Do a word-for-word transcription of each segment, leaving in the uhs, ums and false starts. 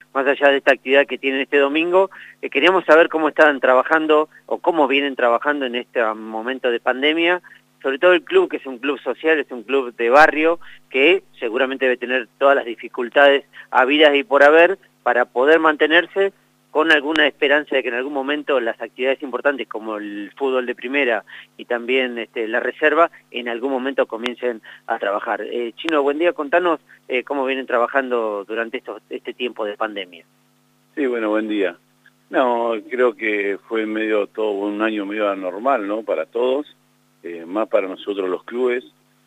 más allá de esta actividad que tienen este domingo, eh, queríamos saber cómo están trabajando o cómo vienen trabajando en este momento de pandemia, sobre todo el club, que es un club social, es un club de barrio, que seguramente debe tener todas las dificultades habidas y por haber para poder mantenerse con alguna esperanza de que en algún momento las actividades importantes como el fútbol de primera y también este, la reserva en algún momento comiencen a trabajar. Eh, Chino, buen día, contanos eh, cómo vienen trabajando durante estos, este tiempo de pandemia. Sí, bueno, buen día. No, creo que fue medio todo un año medio anormal, ¿no? Para todos, eh, más para nosotros los clubes.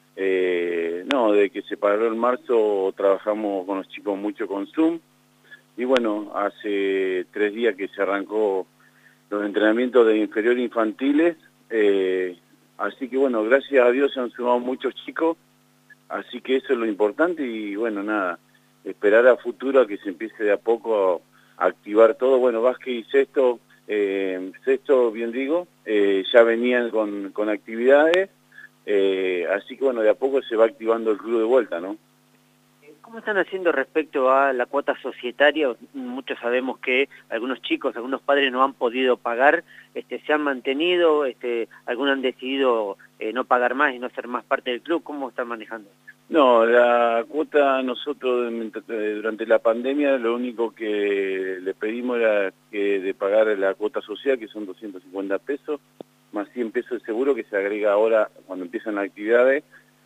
Eh, no, desde que se paró en marzo trabajamos con los chicos mucho con Zoom. Y bueno, hace tres días que se arrancó los entrenamientos de inferior infantiles, eh, así que bueno, gracias a Dios se han sumado muchos chicos, así que eso es lo importante y bueno, nada, esperar a futuro a que se empiece de a poco a, a activar todo. Bueno, básquet y sexto, eh, sexto bien digo, eh, ya venían con, con actividades, eh, así que bueno, de a poco se va activando el club de vuelta, ¿no? ¿Cómo están haciendo respecto a la cuota societaria? Muchos sabemos que algunos chicos, algunos padres no han podido pagar, este, se han mantenido, este, algunos han decidido eh, no pagar más y no ser más parte del club. ¿Cómo están manejando? No, la cuota nosotros durante la pandemia lo único que le pedimos era que de pagar la cuota social, que son doscientos cincuenta pesos, más cien pesos de seguro que se agrega ahora cuando empiezan las actividades.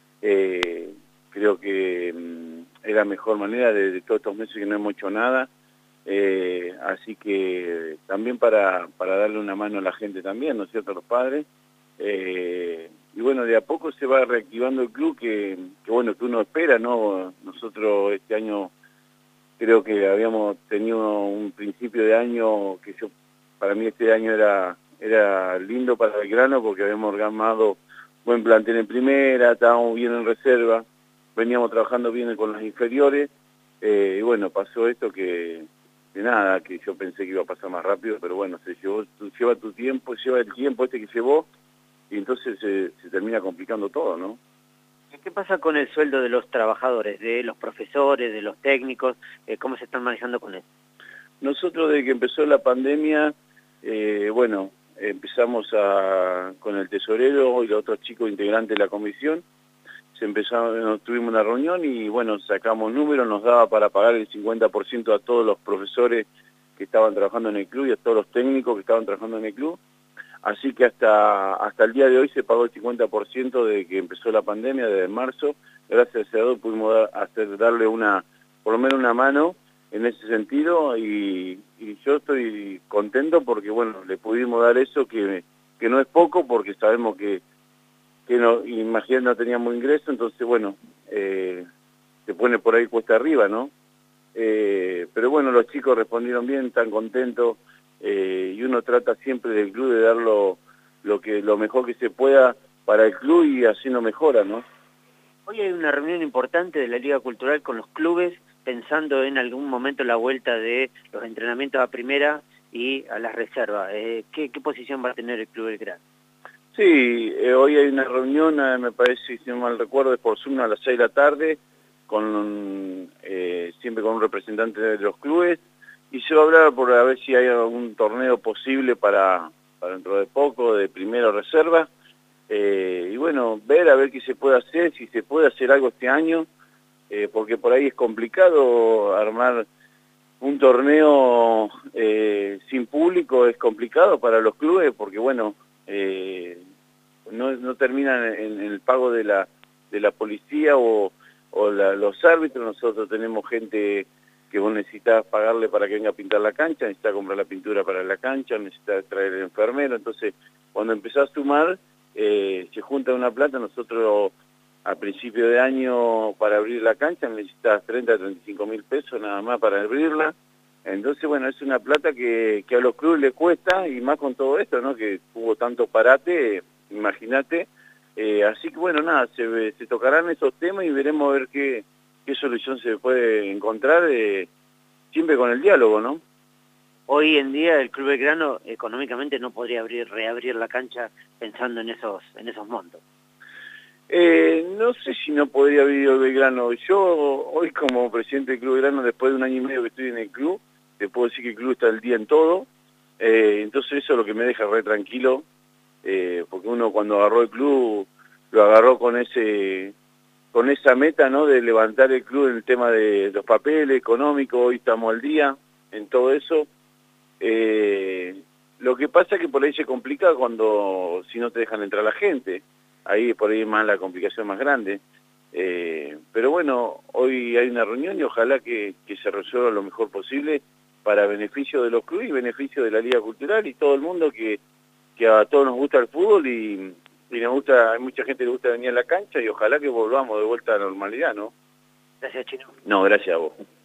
Eh, creo que mm, es la mejor manera de, de todos estos meses que no hemos hecho nada, eh, así que también para, para darle una mano a la gente también, ¿no es cierto?, a los padres, eh, y bueno, de a poco se va reactivando el club que, que bueno, que uno espera, ¿no? Nosotros este año creo que habíamos tenido un principio de año que yo, para mí este año era, era lindo para Belgrano porque habíamos armado buen plantel en primera, estábamos bien en reserva, veníamos trabajando bien con las inferiores, eh, y bueno, pasó esto que, que nada, que yo pensé que iba a pasar más rápido, pero bueno, se llevó, lleva tu tiempo, lleva el tiempo este que llevó, y entonces se, se termina complicando todo, ¿no? ¿Qué pasa con el sueldo de los trabajadores, de los profesores, de los técnicos? Eh, ¿Cómo se están manejando con eso? Nosotros desde que empezó la pandemia, eh, bueno, empezamos a, con el tesorero y los otros chicos integrantes de la comisión, se empezó, tuvimos una reunión y bueno, sacamos números, nos daba para pagar el cincuenta por ciento a todos los profesores que estaban trabajando en el club y a todos los técnicos que estaban trabajando en el club. Así que hasta, hasta el día de hoy se pagó el cincuenta por ciento de que empezó la pandemia, desde marzo. Gracias a Dios pudimos dar, hacer, darle una, por lo menos una mano en ese sentido y, y yo estoy contento porque, bueno, le pudimos dar eso que, que no es poco porque sabemos que, que no, imagínate, no teníamos ingreso, entonces, bueno, eh, se pone por ahí cuesta arriba, ¿no? Eh, pero bueno, los chicos respondieron bien, están contentos. Eh, y uno trata siempre del club de dar lo, lo, que, lo mejor que se pueda para el club y así no mejora, ¿no? Hoy hay una reunión importante de la Liga Cultural con los clubes, pensando en algún momento la vuelta de los entrenamientos a primera y a las reservas. Eh, ¿qué, ¿Qué posición va a tener el Club Belgrano? Sí, eh, hoy hay una reunión, eh, me parece, si no mal recuerdo, es por Zoom a las seis de la tarde, con, eh, siempre con un representante de los clubes, y se va a hablar por a ver si hay algún torneo posible para, para dentro de poco, de primera reserva, eh, y bueno, ver a ver qué se puede hacer, si se puede hacer algo este año, eh, porque por ahí es complicado armar un torneo eh, sin público, es complicado para los clubes, porque bueno, eh, no, no terminan en, en el pago de la, de la policía o, o la, los árbitros. Nosotros tenemos gente que vos necesitas pagarle para que venga a pintar la cancha, necesitas comprar la pintura para la cancha, necesitas traer el enfermero. Entonces, cuando empezás a sumar, eh, se junta una plata. Nosotros a principio de año para abrir la cancha necesitas treinta a treinta y cinco mil pesos nada más para abrirla. Entonces, bueno, es una plata que, que a los clubes les cuesta, y más con todo esto, ¿no? Que hubo tanto parate, imagínate. Eh, así que, bueno, nada, se, se tocarán esos temas y veremos a ver qué, qué solución se puede encontrar, eh, siempre con el diálogo, ¿no? Hoy en día el Club Belgrano económicamente no podría abrir, reabrir la cancha pensando en esos, en esos montos. Eh, no sé si no podría abrir el Belgrano. Yo, hoy como presidente del Club Belgrano, después de un año y medio que estoy en el club, te puedo decir que el club está al día en todo, eh, entonces eso es lo que me deja re tranquilo, eh, porque uno cuando agarró el club, lo agarró con ese con esa meta, ¿no?, de levantar el club en el tema de los papeles económicos. Hoy estamos al día en todo eso. Eh, lo que pasa es que por ahí se complica cuando, si no te dejan entrar la gente, ahí por ahí es más la complicación más grande. Eh, pero bueno, hoy hay una reunión y ojalá que, que se resuelva lo mejor posible para beneficio de los clubes y beneficio de la Liga Cultural y todo el mundo, que, que a todos nos gusta el fútbol y, y nos gusta, hay mucha gente que le gusta venir a la cancha y ojalá que volvamos de vuelta a la normalidad, ¿no? Gracias, Chino. No, gracias a vos.